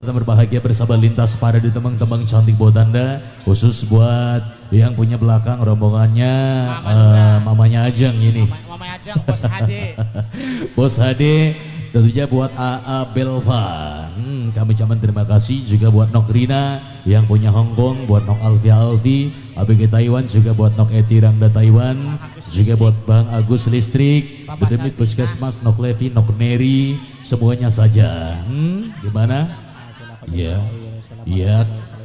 Berbahagia bersama lintas pada di tembang-tembang cantik buat Anda, khusus buat yang punya belakang rombongannya mamanya Ajeng ini. Mamanya Ajeng, Bos HD. Bos HD, tentunya buat AA Belva. Kami ucapkan terima kasih juga buat Nok Rina yang punya Hong Kong, buat Nok Alfia Alfi, ABG Taiwan, juga buat Nok Eti Rangda Taiwan, juga buat Bang Agus Listrik, Bedemit Puskesmas, Nok Levi, Nok Neri, semuanya saja. Gimana? Iya, iya.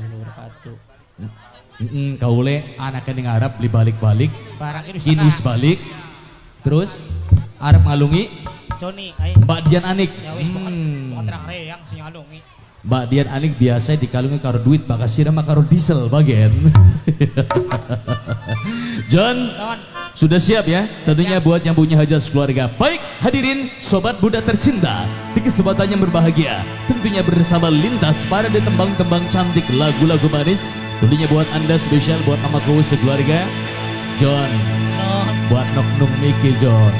Kaule anaknya ning Arab beli balik-balik, inus balik, terus Arab ngalungi. Joni, Mbak Dian Anik. Ya wis pokoknya terang reyang sing ngalungi. Mbak Dian Anik biasa dikalungi karo duit, bakal siram karo diesel bagian. John, sudah siap ya? Tentunya buat yang punya hajat keluarga. Baik, hadirin sobat Buddha tercinta, di kesempatan yang berbahagia, tentunya bersama lintas para tembang-tembang cantik lagu-lagu manis. Tentunya buat Anda spesial buat mamaku sekeluarga. John, buat Nok Nung Miki John.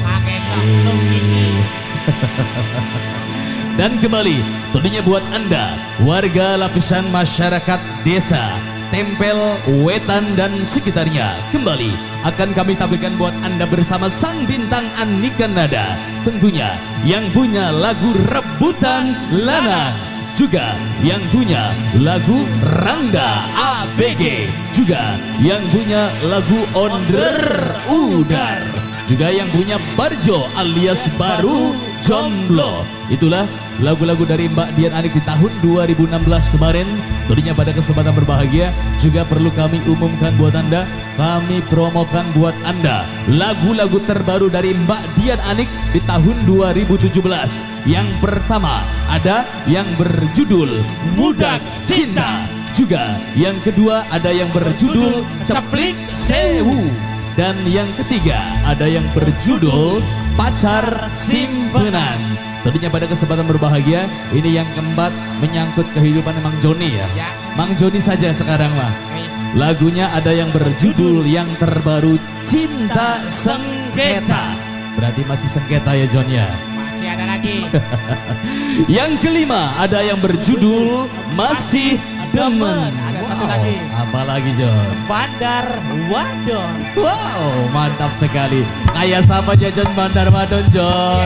Dan kembali, tentunya buat Anda warga lapisan masyarakat desa Tempel, Wetan dan sekitarnya, kembali akan kami tampilkan buat Anda bersama sang bintang Andika Nada, tentunya yang punya lagu Rebutan Lanang, juga yang punya lagu Rangda ABG, juga yang punya lagu Onder Udar, juga yang punya Barjo alias Baru Jomblo. Itulah lagu-lagu dari Mbak Dian Anik di tahun 2016 kemarin. Tentunya pada kesempatan berbahagia juga perlu kami umumkan buat Anda, kami promokan buat Anda lagu-lagu terbaru dari Mbak Dian Anik di tahun 2017. Yang pertama ada yang berjudul Mudak Cinta, juga yang kedua ada yang berjudul Ceplik Sewu, dan yang ketiga ada yang berjudul Pacar Simpenan. Tentunya pada kesempatan berbahagia ini yang keempat menyangkut kehidupan Mang Joni ya. Mang Joni saja sekarang mah. Lagunya ada yang berjudul yang terbaru Cinta Sengketa. Berarti masih sengketa ya John ya? Masih ada lagi. Yang kelima ada yang berjudul Masih Demen. Ada satu lagi. Apa lagi John? Bandar Wadon. Wow, mantap sekali. Kayak siapa jajan Bandar Wadon John?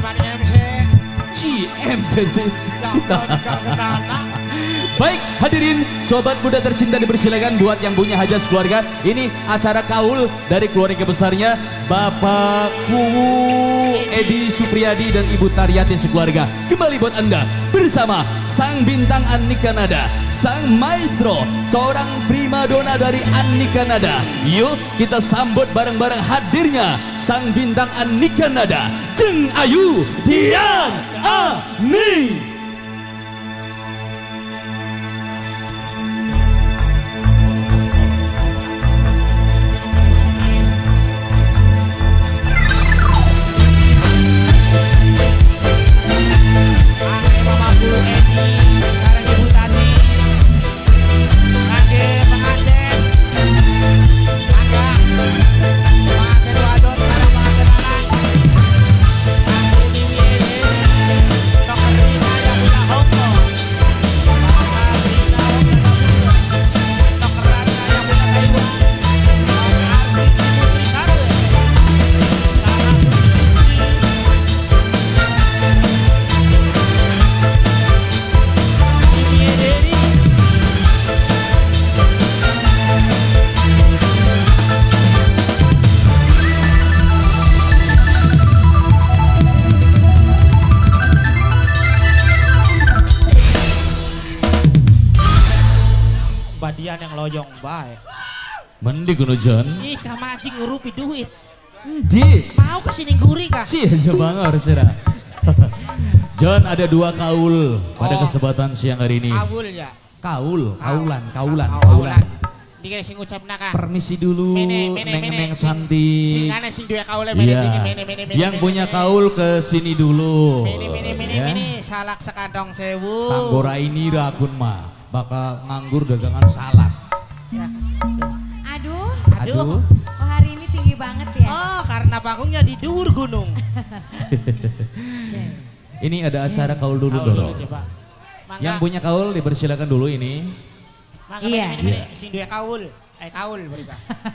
MCC. Baik, hadirin sobat Buddha tercinta, dipersilakan buat yang punya hajat keluarga. Ini acara kaul dari keluarga besarnya Bapak Kuwu Edi Supriyadi dan Ibu Taryati sekeluarga. Kembali buat Anda bersama sang bintang Andika Nada, sang maestro, seorang primadona dari Andika Nada. Yuk kita sambut bareng-bareng hadirnya sang bintang Andika Nada, Jeng Ayu Dian Anik. Badian yang loyong baik. Mending kuno John. Ih, kamancing ngurupi duit. Di mau kesini gurih kah? sih aja bangor sira. John, ada dua kaul pada kesempatan siang hari ini. Kaul ya. Kaulan. Dikira sing ngucap naka. Permisi dulu, neng Santi. Sing ana sing dua kaule mene. Yang punya kaul ke sini dulu. Mene salak sekantong sewu. Tanggora ini rakun mah bakal nganggur dagangan salak. Ya. Aduh. Oh, hari ini tinggi banget ya. Oh, karena panggungnya di dhuwur gunung. Ini ada acara kaul dulu Kaul dong. dulu, coba. Yang punya kaul dipersilakan dulu ini. Mangga Iya. mini sing duwe kaul. Kaul mereka.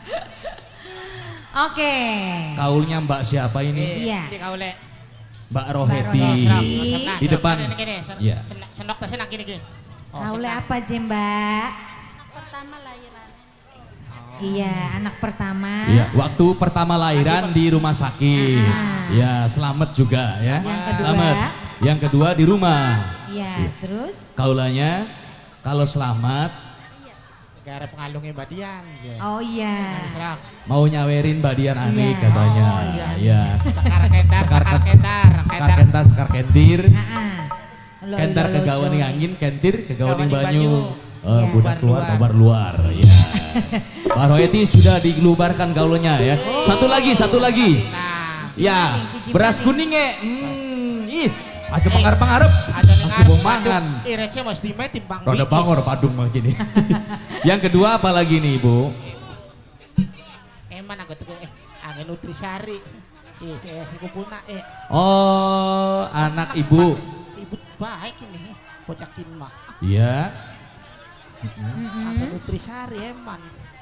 Oke. Kaulnya Mbak siapa ini? Iya. Di kaule. Mbak Roheti. Roheti. Di depan. Iya. Iya. Senok ta senang gini. Kaule apa je Mbak? Pertama lahiran. Iya, anak pertama. Iya, waktu pertama lahiran di rumah sakit. Ya, selamat juga ya. Yang kedua? Selamat. Yang kedua di rumah. Iya, terus? Kaulanya kalau selamat Gara pengalungnya badian je. Oh iya. Serak. mau nyawerin Badian Anik Iya. katanya. Oh, iya. Iya. Sekar kentar, Sekar sekar kentar, Sekar kentar, sekar kentir. Heeh. Kentar ke gawaning angin, kentir ke gawaning Gawaning banyu. Iya. Budak Babar luar, luar. babar luar. Ya. Pak Roheti sudah digelubarkan gaulnya ya. Satu lagi. Nah, Ya, si Cimaling. beras kuning ih, aja pengarep-pengarep. ada ning Aku mau mangan. Receh mas di met timbang. Roda bikis. bangor padung mah gini. Yang kedua apa lagi nih, Ibu? Eman aku tuh angin nutrisari. Saya kumpulna Oh, anak Ibu. Ibu baik ini. Pocakin mah. Iya. Angin nutrisari eman.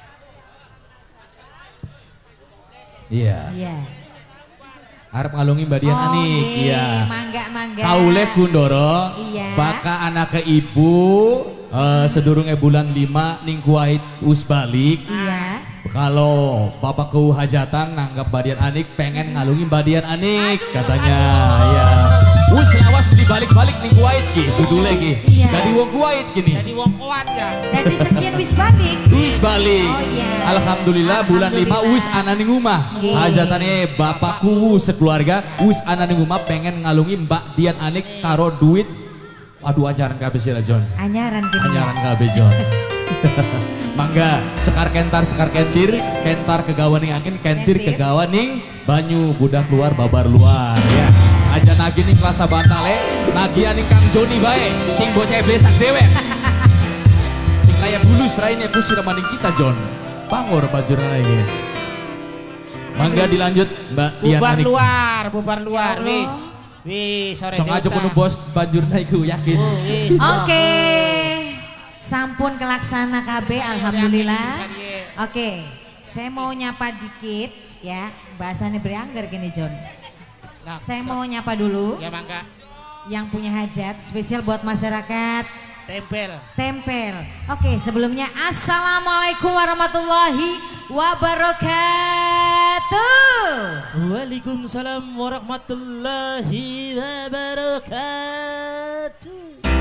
Iya. Iya. Arep ngalungi Badian Anik. nggih, Iya. Mangga. Kaule Kundoro. Iya. Baka anak ke ibu sedurunge bulan 5 ning Kuwait us balik. Iya. Kalau bapakku hajatan nanggap Badian Anik pengen ngalungi Badian Anik katanya. Ya. Us lawas dibalik-balik ning Kuwait gitu dulu lagi. Iya. Dari wong Kuwait gini. Jadi wong kuat ya. Dan di sekian wis balik. Wis balik. Oh, iya. Alhamdulillah bulan 5 Alhamdulillah. wis ana ning omah. Nggih. Hajatane bapakku sekeluarga wis ana ning omah pengen ngalungi Mbak Dian Anik karo duit. Aduh ajaran kabeh sih lah John. Anyaran gini. Anyaran kabeh John. Mangga sekar kentir, kentar kegawaning angin, kentir Kentir. kegawaning banyu budak luar babar luar ya. Aja nagi ning klasa bantale, nagian ning Kang Joni bae, sing bocah blesak dewek. Sing kaya bulus raine ku siramaning kita John. Pangor bajurna iki. Mangga dilanjut Mbak Dian Bubar Anik. bubar luar, Ya Allah. wis. Wis sore Sok aja kudu bos bajurna iku yakin. Wis. Oke. Sampun kelaksana KB, alhamdulillah. Oke, saya mau nyapa dikit ya. Bahasanya beranggar gini John. Nah, Saya mau nyapa dulu ya mangga yang punya hajat spesial buat masyarakat tempel. Tempel. Oke, sebelumnya assalamualaikum warahmatullahi wabarakatuh. Waalaikumsalam warahmatullahi wabarakatuh.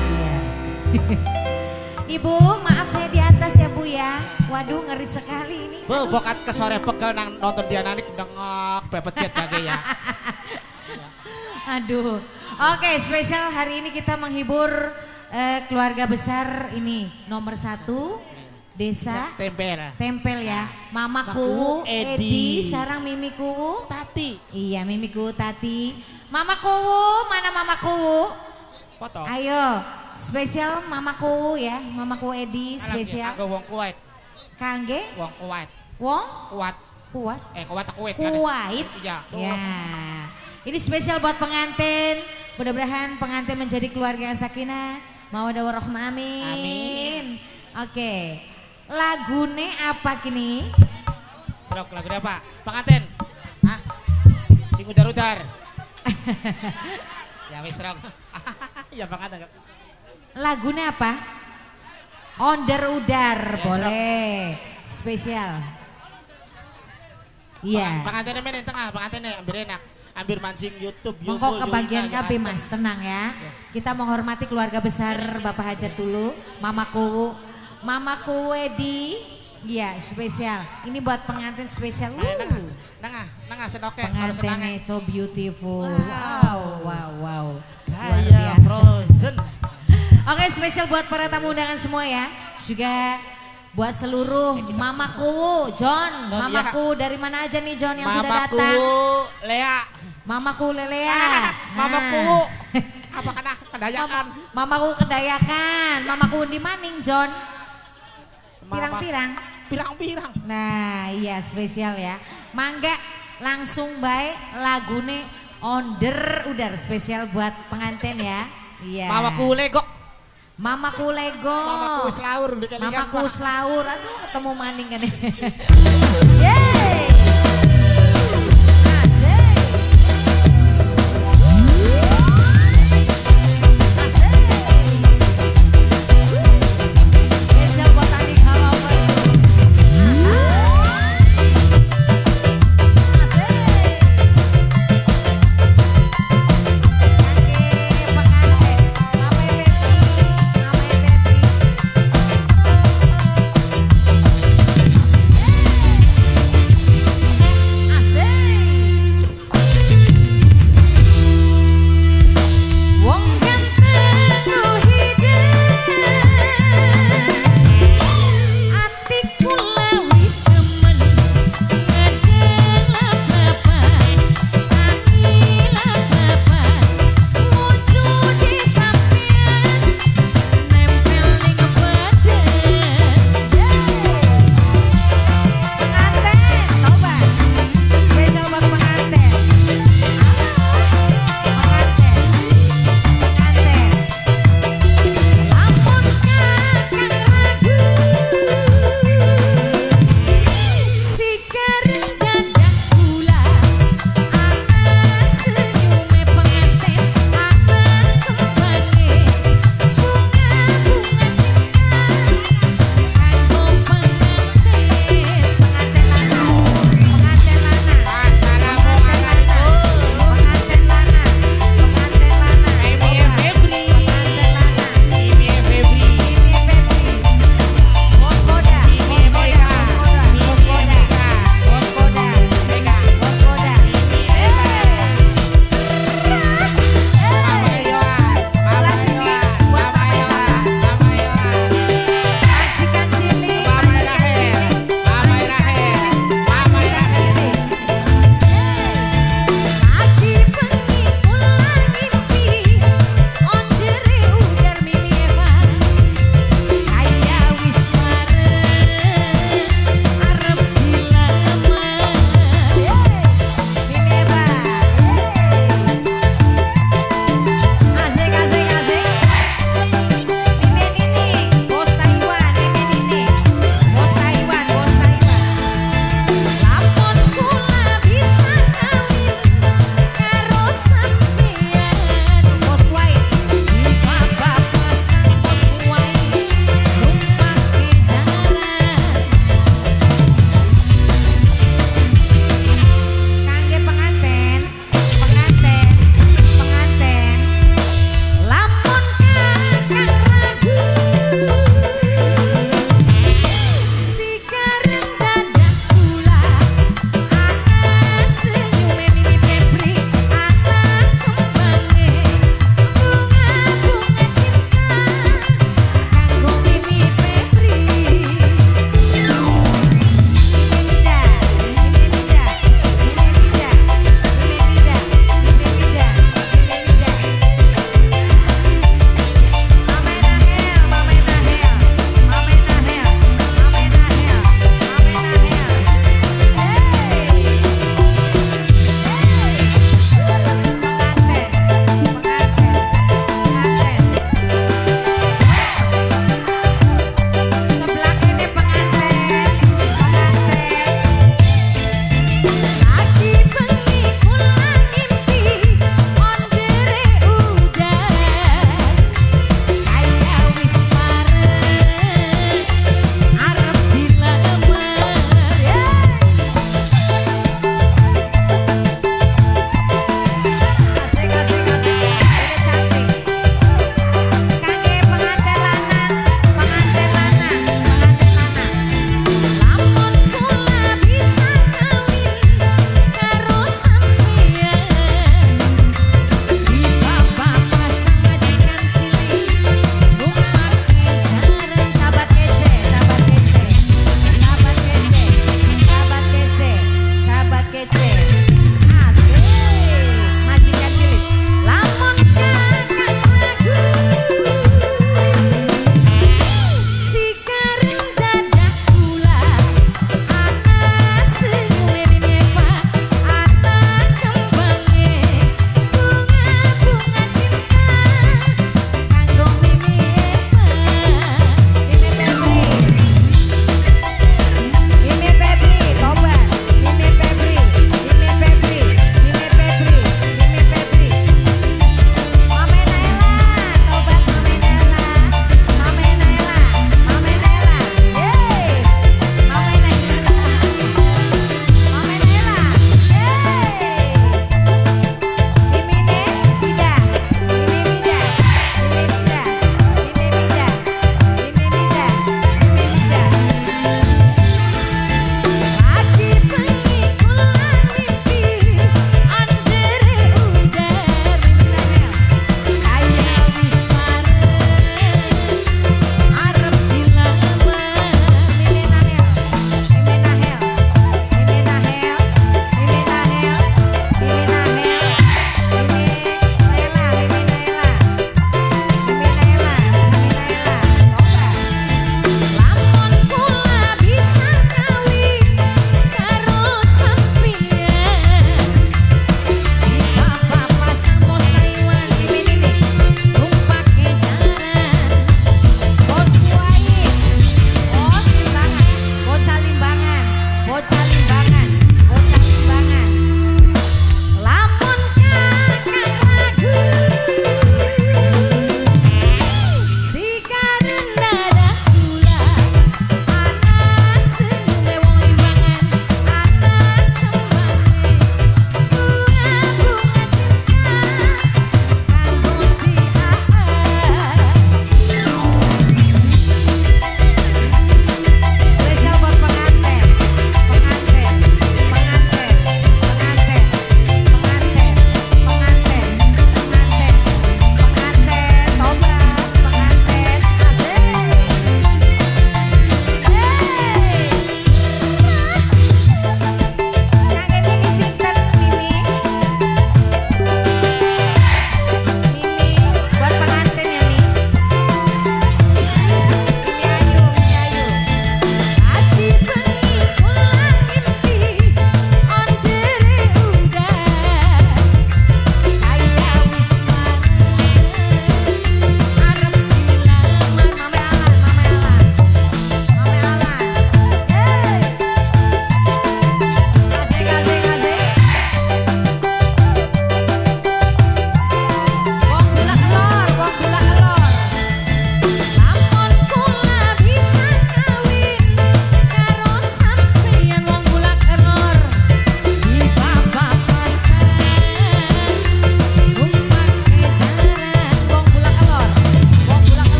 Ibu, maaf saya di atas ya Bu ya. Waduh, ngeri sekali ini. Bu, bokat ke sore pegel nang nonton Dian Anik dengok pepecet kage ya. Aduh. Oke, spesial hari ini kita menghibur keluarga besar ini nomor 1 desa Tempel. Tempel ya. Mamaku Mamaku, Edi, Edi. sarang mimiku. Tati. Iya, mimiku Tati. Mamaku, mana mamaku? Foto. Ayo, spesial mamaku ya, mamaku Edi spesial. Aku wong kuat. Kangge, Wong kuat. wong Kuat. kuat. Kuat aku kuat kan. Kuwait. Iya. Ya. Ini spesial buat pengantin. Mudah-mudahan pengantin menjadi keluarga yang sakinah, mawaddah warahmah. Amin. Amin. Oke. Lagune apa kini? Serok lagu apa? Pengantin. Hah? Sing udar-udar. Ya wis serok. Ya pengantin. Lagune apa? Onder-udar, Ya, boleh. Spesial. Iya. Pengantinnya main di tengah, pengantinnya ambil enak. Ambil mancing YouTube. Monggo ke bagian ya, KB Mas, tenang ya. Kita menghormati keluarga besar Bapak Hajat dulu. Mamaku Wedi. Iya, spesial. Ini buat pengantin spesial. Nengah sedoknya. Harus senangnya. Pengantinnya so beautiful. Wow. Luar Kayak biasa. frozen. Oke, spesial buat para tamu undangan semua ya. Juga buat seluruh mamaku, John. John, Mamaku dari mana aja nih John yang sudah Mamaku datang? Lea. Mamaku Lelea. Mamaku. Nah. Apa kena kedayakan? Mamaku Kedayakan. Mamaku di maning John. Pirang-pirang. Pirang-pirang. Nah, iya spesial ya. Mangga langsung baik lagune Onder Udar spesial buat pengantin ya. Iya. Mamaku legok. Mamaku Lego. Mamaku selaur. Mamaku selaur. Aduh ketemu maning kan. Yeay.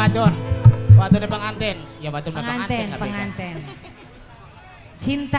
wadon. Wadon pengantin. Ya wadon pengantin. Pengantin. Cinta